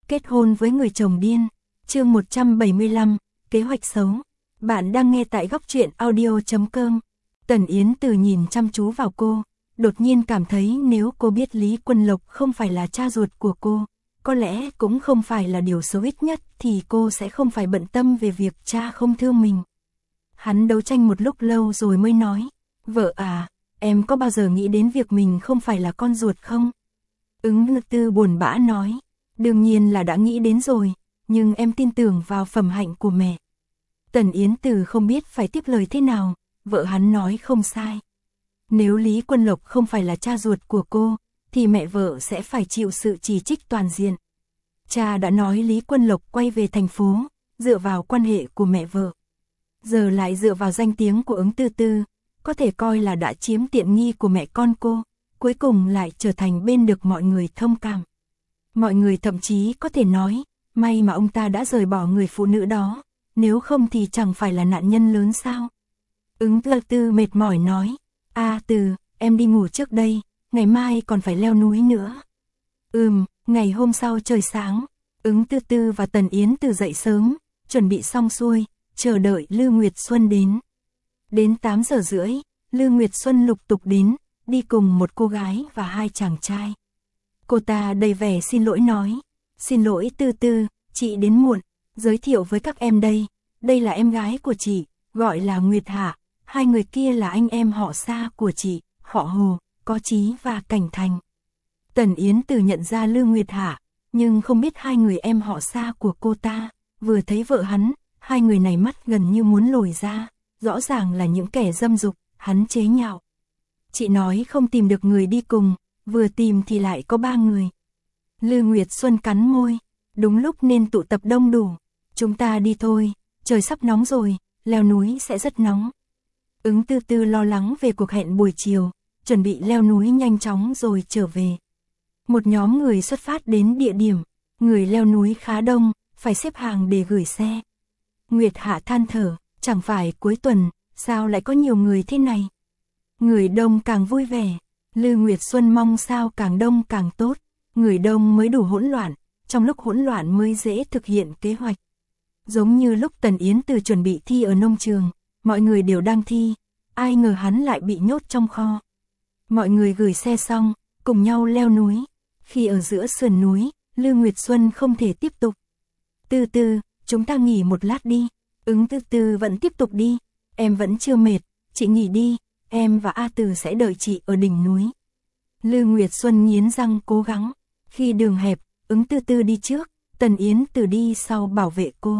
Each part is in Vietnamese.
Kết hôn với người chồng điên. Chương 175, kế hoạch xấu. Bạn đang nghe tại góc truyện audio.com. Tần Yến Từ nhìn chăm chú vào cô, đột nhiên cảm thấy nếu cô biết Lý Quân Lộc không phải là cha ruột của cô, có lẽ cũng không phải là điều xấu, ít nhất thì cô sẽ không phải bận tâm về việc cha không thương mình. Hắn đấu tranh một lúc lâu rồi mới nói, vợ à, em có bao giờ nghĩ đến việc mình không phải là con ruột không? Ứng Tư buồn bã nói, đương nhiên là đã nghĩ đến rồi, nhưng em tin tưởng vào phẩm hạnh của mẹ. Tần Yến Từ không biết phải tiếp lời thế nào, vợ hắn nói không sai. Nếu Lý Quân Lộc không phải là cha ruột của cô, thì mẹ vợ sẽ phải chịu sự chỉ trích toàn diện. Cha đã nói Lý Quân Lộc quay về thành phố, dựa vào quan hệ của mẹ vợ. Giờ lại dựa vào danh tiếng của Ứng Tư Tư, có thể coi là đã chiếm tiện nghi của mẹ con cô, cuối cùng lại trở thành bên được mọi người thông cảm. Mọi người thậm chí có thể nói, may mà ông ta đã rời bỏ người phụ nữ đó, nếu không thì chẳng phải là nạn nhân lớn sao. Ứng Tư Tư mệt mỏi nói, Từ, em đi ngủ trước đây, ngày mai còn phải leo núi nữa. Ngày hôm sau trời sáng, Ứng Tư Tư và Tần Yến Từ dậy sớm, chuẩn bị xong xuôi, chờ đợi Lư Nguyệt Xuân đến. Đến 8 giờ rưỡi, Lư Nguyệt Xuân lục tục đến, đi cùng một cô gái và hai chàng trai. Cô ta đầy vẻ xin lỗi nói, xin lỗi Tư Tư, chị đến muộn, giới thiệu với các em đây là em gái của chị, gọi là Nguyệt Hạ, hai người kia là anh em họ xa của chị, họ Hồ, Có Chí và Cảnh Thành. Tần Yến Từ nhận ra Lư Nguyệt Hạ, nhưng không biết hai người em họ xa của cô ta, vừa thấy vợ hắn, hai người này mắt gần như muốn lồi ra, rõ ràng là những kẻ dâm dục, hắn chế nhạo. Chị nói không tìm được người đi cùng, vừa tìm thì lại có 3 người. Lư Nguyệt Xuân cắn môi, đúng lúc nên tụ tập đông đủ, chúng ta đi thôi, trời sắp nóng rồi, leo núi sẽ rất nóng. Ứng Tư Tư lo lắng về cuộc hẹn buổi chiều, chuẩn bị leo núi nhanh chóng rồi trở về. Một nhóm người xuất phát đến địa điểm, người leo núi khá đông, phải xếp hàng để gửi xe. Nguyệt Hạ than thở, chẳng phải cuối tuần, sao lại có nhiều người thế này? Người đông càng vui vẻ, Lư Nguyệt Xuân mong sao càng đông càng tốt, người đông mới đủ hỗn loạn, trong lúc hỗn loạn mới dễ thực hiện kế hoạch. Giống như lúc Tần Yến Từ chuẩn bị thi ở nông trường, mọi người đều đang thi, ai ngờ hắn lại bị nhốt trong kho. Mọi người gửi xe xong, cùng nhau leo núi, khi ở giữa sườn núi, Lư Nguyệt Xuân không thể tiếp tục. Tư Tư, chúng ta nghỉ một lát đi. Ứng Tư Tư vẫn tiếp tục đi, em vẫn chưa mệt, chị nghỉ đi, em và Từ sẽ đợi chị ở đỉnh núi. Lư Nguyệt Xuân nghiến răng cố gắng, khi đường hẹp, Ứng Tư Tư đi trước, Tần Yến Từ đi sau bảo vệ cô.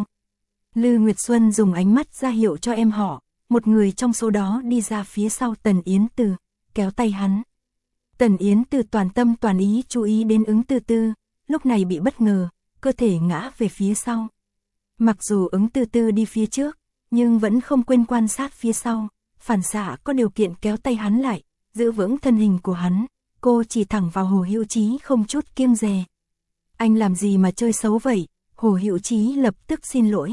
Lư Nguyệt Xuân dùng ánh mắt ra hiệu cho em họ, một người trong số đó đi ra phía sau Tần Yến Từ, kéo tay hắn. Tần Yến Từ toàn tâm toàn ý chú ý đến Ứng Tư Tư, lúc này bị bất ngờ, cơ thể ngã về phía sau. Mặc dù Ứng Tư Tư đi phía trước, nhưng vẫn không quên quan sát phía sau, phản xạ có điều kiện kéo tay hắn lại, giữ vững thân hình của hắn, cô chỉ thẳng vào Hồ Hữu Chí không chút kiêng dè. Anh làm gì mà chơi xấu vậy? Hồ Hữu Chí lập tức xin lỗi.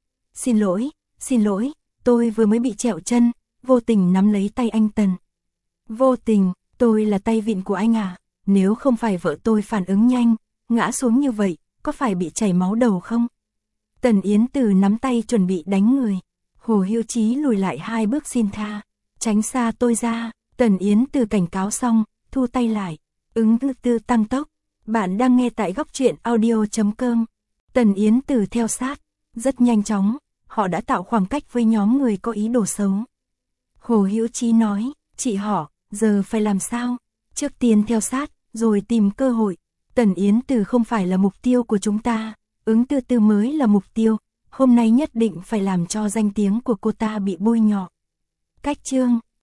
Xin lỗi, tôi vừa mới bị trẹo chân, vô tình nắm lấy tay anh Tần. Vô tình, tôi là tay vịn của anh à? Nếu không phải vợ tôi phản ứng nhanh, ngã xuống như vậy, có phải bị chảy máu đầu không? Tần Yến Từ nắm tay chuẩn bị đánh người. Hồ Hữu Chí lùi lại 2 bước xin tha. Tránh xa tôi ra. Tần Yến Từ cảnh cáo xong, thu tay lại. Ứng Tư Tư tăng tốc. Bạn đang nghe tại góc truyện audio.com. Tần Yến Từ theo sát. Rất nhanh chóng, họ đã tạo khoảng cách với nhóm người có ý đồ xấu. Hồ Hữu Chí nói, chị họ, giờ phải làm sao? Trước tiên theo sát, rồi tìm cơ hội. Tần Yến Từ không phải là mục tiêu của chúng ta. Ứng Tư Tư mới là mục tiêu, hôm nay nhất định phải làm cho danh tiếng của cô ta bị bôi nhọ. Cách chương